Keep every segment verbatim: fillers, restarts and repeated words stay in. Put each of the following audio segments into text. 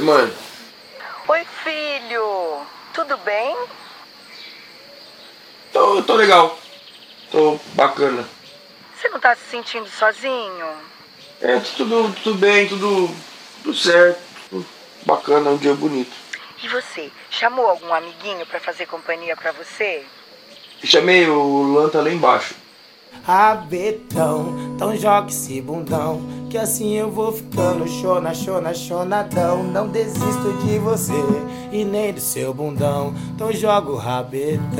mãe. Oi, filho. Tudo bem? Tô, tô legal. Tô bacana. Você não tá se sentindo sozinho? É, tudo, tudo bem, tudo, tudo certo. Tudo bacana, é um dia bonito. E você, chamou algum amiguinho pra fazer companhia pra você? Chamei, o Luan tá lá embaixo. Rabetão, então joga esse bundão, que assim eu vou ficando chona, chona, chonadão. Não desisto de você e nem do seu bundão, então joga o rabetão.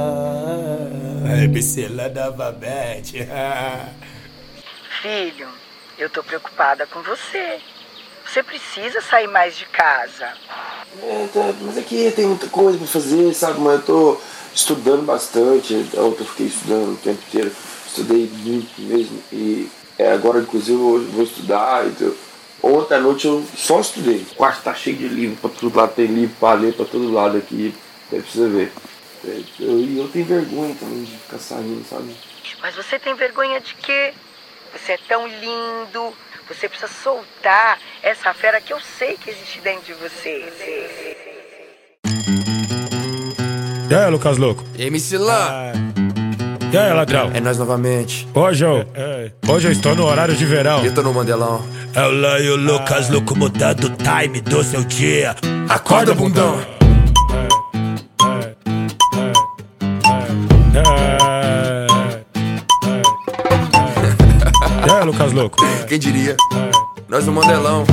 É Priscila da Babette. Filho, eu tô preocupada com você. Você precisa sair mais de casa. É, tá, mas aqui tem muita coisa pra fazer, sabe? Mas eu tô estudando bastante. Ontem eu fiquei estudando o tempo inteiro. Estudei muito mesmo. E é, agora, inclusive, eu vou estudar. Então, ontem à noite eu só estudei. O quarto tá cheio de livro pra todo lado. Tem livro pra ler pra todo lado aqui. Você precisa ver. E eu, eu tenho vergonha também de ficar saindo, sabe? Mas você tem vergonha de quê? Você é tão lindo. Você precisa soltar essa fera que eu sei que existe dentro de você. E aí, Lucas Louco? M C Lan. E aí, ladrão? É nós novamente. Hoje eu, hoje eu estou no horário de verão. Eu tô no Mandelão. É o Lan e o Lucas Louco mudando o time do seu dia. Acorda, bundão. E aí, Lucas Louco? Quem diria? Nós no Mandelão.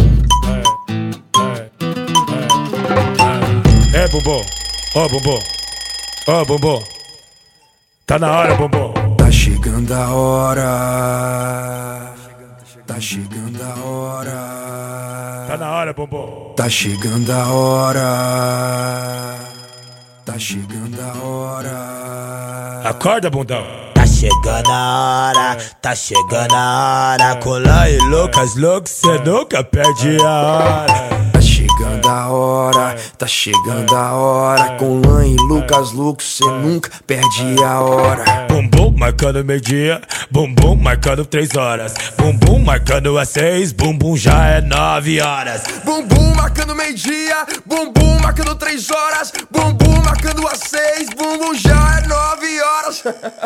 É, bumbum. Ó, bumbum. Ó, bumbum. Tá na hora, bumbum. Tá chegando a hora. Tá chegando a hora. Tá na hora, bumbum. Tá chegando a hora. Tá chegando a hora. Acorda, bundão. Tá chegando a hora, tá chegando a hora. Com Lan e Lucas Louco, cê nunca perde a hora. Tá chegando a hora, tá chegando a hora. Com Lan e Lucas Louco, cê nunca perde a hora. Bumbum marcando meio-dia, bumbum marcando três horas. Bumbum marcando às seis, bumbum já é nove horas. Bumbum marcando meio-dia, bumbum marcando três horas. Bumbum marcando às seis, bumbum já é nove horas.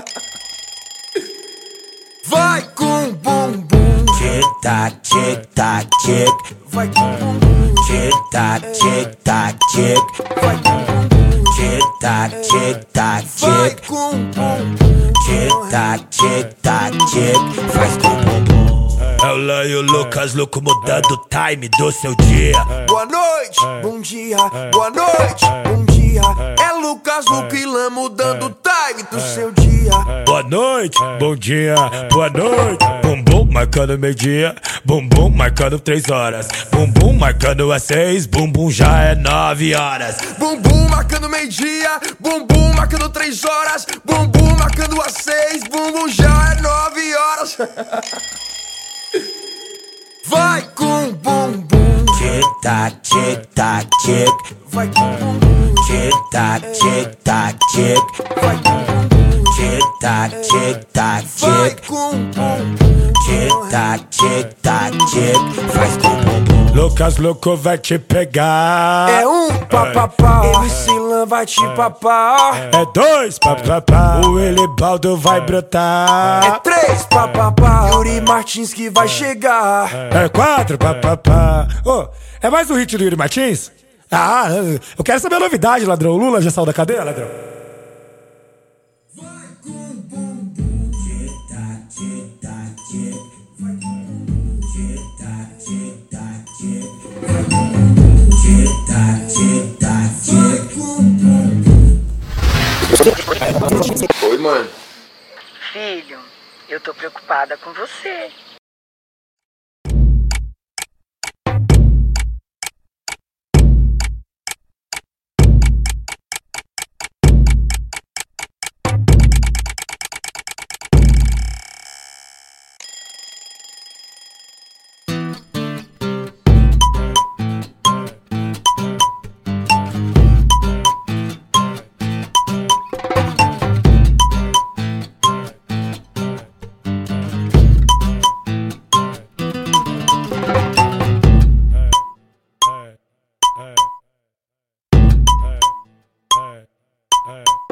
Vai com bumbum. Tic tac, tic tac, tic. Vai com bumbum. Tic tac, tic tac, tic. Vai com bumbum. Tic tac, tic tac, Vai tic. com bumbum. Tic tac, tic tac, tic. Faz com bumbum. É o Lan e o Lucas Louco mudando o time do seu dia. Boa noite, bom dia, boa noite, bom dia. É Lucas Louco e Lan mudando o time do seu dia. Boa noite, bom dia, boa noite. Bumbum marcando meio-dia, bumbum marcando três horas. Bumbum marcando às seis, bumbum já é nove horas. Bumbum marcando meio-dia, bumbum marcando três horas. Bumbum marcando às seis, bumbum já é nove horas. Vai com bumbum. Tic tac, tic tac, tic. Vai com bumbum. Tic tac, tic tac, tic. Vai com bumbum. Tic tac, tic tac, Vai tic. com bumbum. Tic tac, tic tac, tic. Faz com bumbum. Lucas Louco vai te pegar. É um papapá. M C Lan vai te papar. É dois papapá. O Elibaldo vai brotar. É três papapá. Yuri Martins que vai chegar. É quatro papapá. Ô, é mais um hit do Yuri Martins? Ah, eu quero saber a novidade, ladrão. O Lula já saiu da cadeia, ladrão? Oi, mãe. Filho, eu tô preocupada com você. hey, hey, hey, hey.